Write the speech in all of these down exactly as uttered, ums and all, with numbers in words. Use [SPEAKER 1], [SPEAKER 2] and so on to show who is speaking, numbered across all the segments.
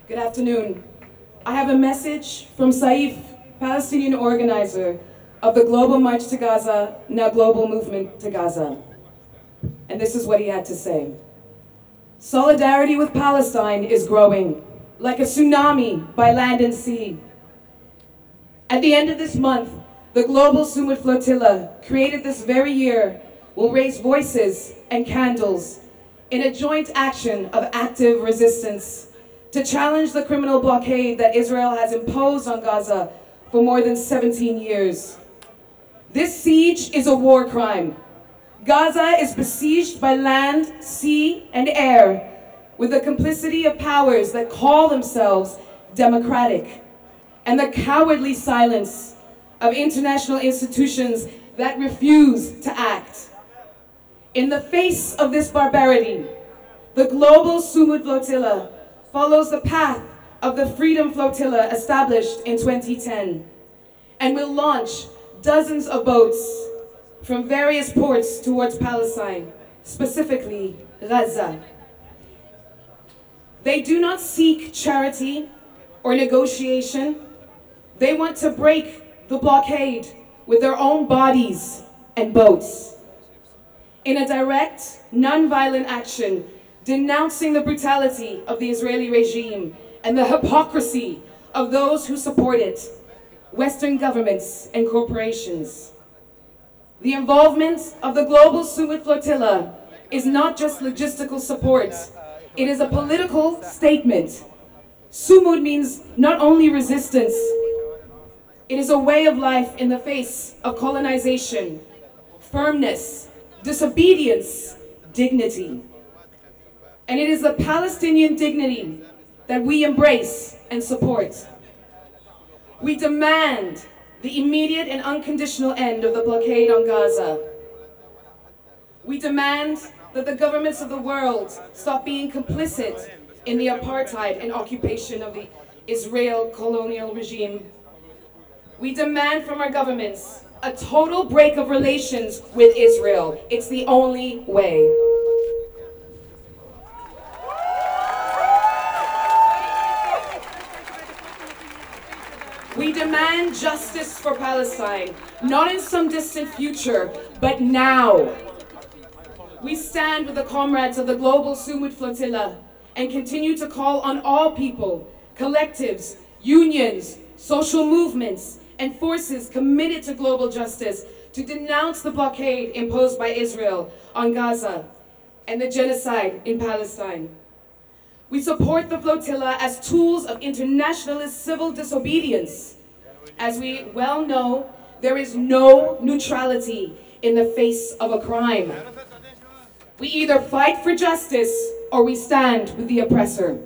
[SPEAKER 1] Good afternoon. I have a message from Saif, Palestinian organizer of the Global March to Gaza, now Global Movement to Gaza. And this is what he had to say. Solidarity with Palestine is growing, like a tsunami by land and sea. At the end of this month, the Global Sumud Flotilla, created this very year, will raise voices and candles in a joint action of active resistance to challenge the criminal blockade that Israel has imposed on Gaza for more than seventeen years. This siege is a war crime. Gaza is besieged by land, sea, and air with the complicity of powers that call themselves democratic and the cowardly silence of international institutions that refuse to act. In the face of this barbarity, the Global Sumud Flotilla follows the path of the Freedom Flotilla established in twenty ten and will launch dozens of boats from various ports towards Palestine, specifically Gaza. They do not seek charity or negotiation. They want to break the blockade with their own bodies and boats. In a direct, non-violent action, denouncing the brutality of the Israeli regime and the hypocrisy of those who support it, Western governments and corporations. The involvement of the Global Sumud Flotilla is not just logistical support, it is a political statement. Sumud means not only resistance, it is a way of life in the face of colonization, firmness, disobedience, dignity. And it is the Palestinian dignity that we embrace and support. We demand the immediate and unconditional end of the blockade on Gaza. We demand that the governments of the world stop being complicit in the apartheid and occupation of the Israel colonial regime. We demand from our governments a total break of relations with Israel. It's the only way. We demand justice for Palestine, not in some distant future, but now. We stand with the comrades of the Global Sumud Flotilla and continue to call on all people, collectives, unions, social movements, and forces committed to global justice to denounce the blockade imposed by Israel on Gaza and the genocide in Palestine. We support the flotilla as tools of internationalist civil disobedience. As we well know, there is no neutrality in the face of a crime. We either fight for justice or we stand with the oppressor.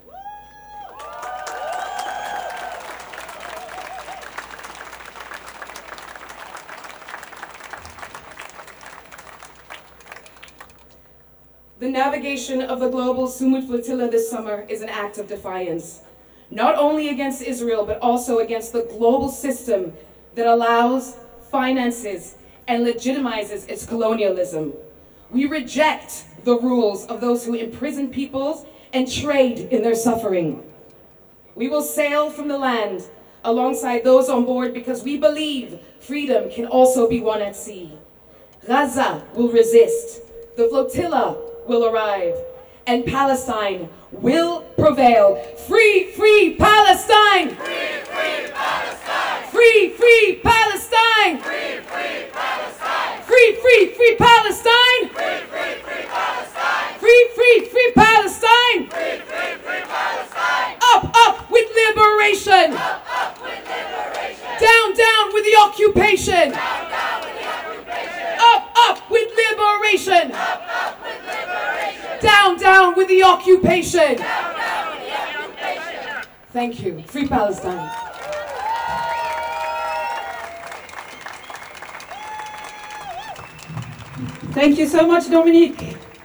[SPEAKER 1] The navigation of the Global Sumud Flotilla this summer is an act of defiance, not only against Israel, but also against the global system that allows, finances, and legitimizes its colonialism. We reject the rules of those who imprison peoples and trade in their suffering. We will sail from the land alongside those on board because we believe freedom can also be won at sea. Gaza will resist. The flotilla will arrive, and Palestine will prevail. Free, free Palestine!
[SPEAKER 2] Free, free Palestine!
[SPEAKER 1] Free, free Palestine!
[SPEAKER 2] Free, free Palestine!
[SPEAKER 1] Free, free, free Palestine!
[SPEAKER 2] Free, free, free Palestine!
[SPEAKER 1] Free, free, free Palestine!
[SPEAKER 2] Free, free, free Palestine!
[SPEAKER 1] Up, up with liberation!
[SPEAKER 2] Up, up with liberation!
[SPEAKER 1] Down, down with the occupation!
[SPEAKER 2] Down, down with the occupation!
[SPEAKER 1] Up, up with liberation!
[SPEAKER 2] Up, up with liberation!
[SPEAKER 1] Down, down with the occupation!
[SPEAKER 2] Down, down with the occupation!
[SPEAKER 1] Thank you. Free Palestine.
[SPEAKER 3] Thank you so much, Dominique.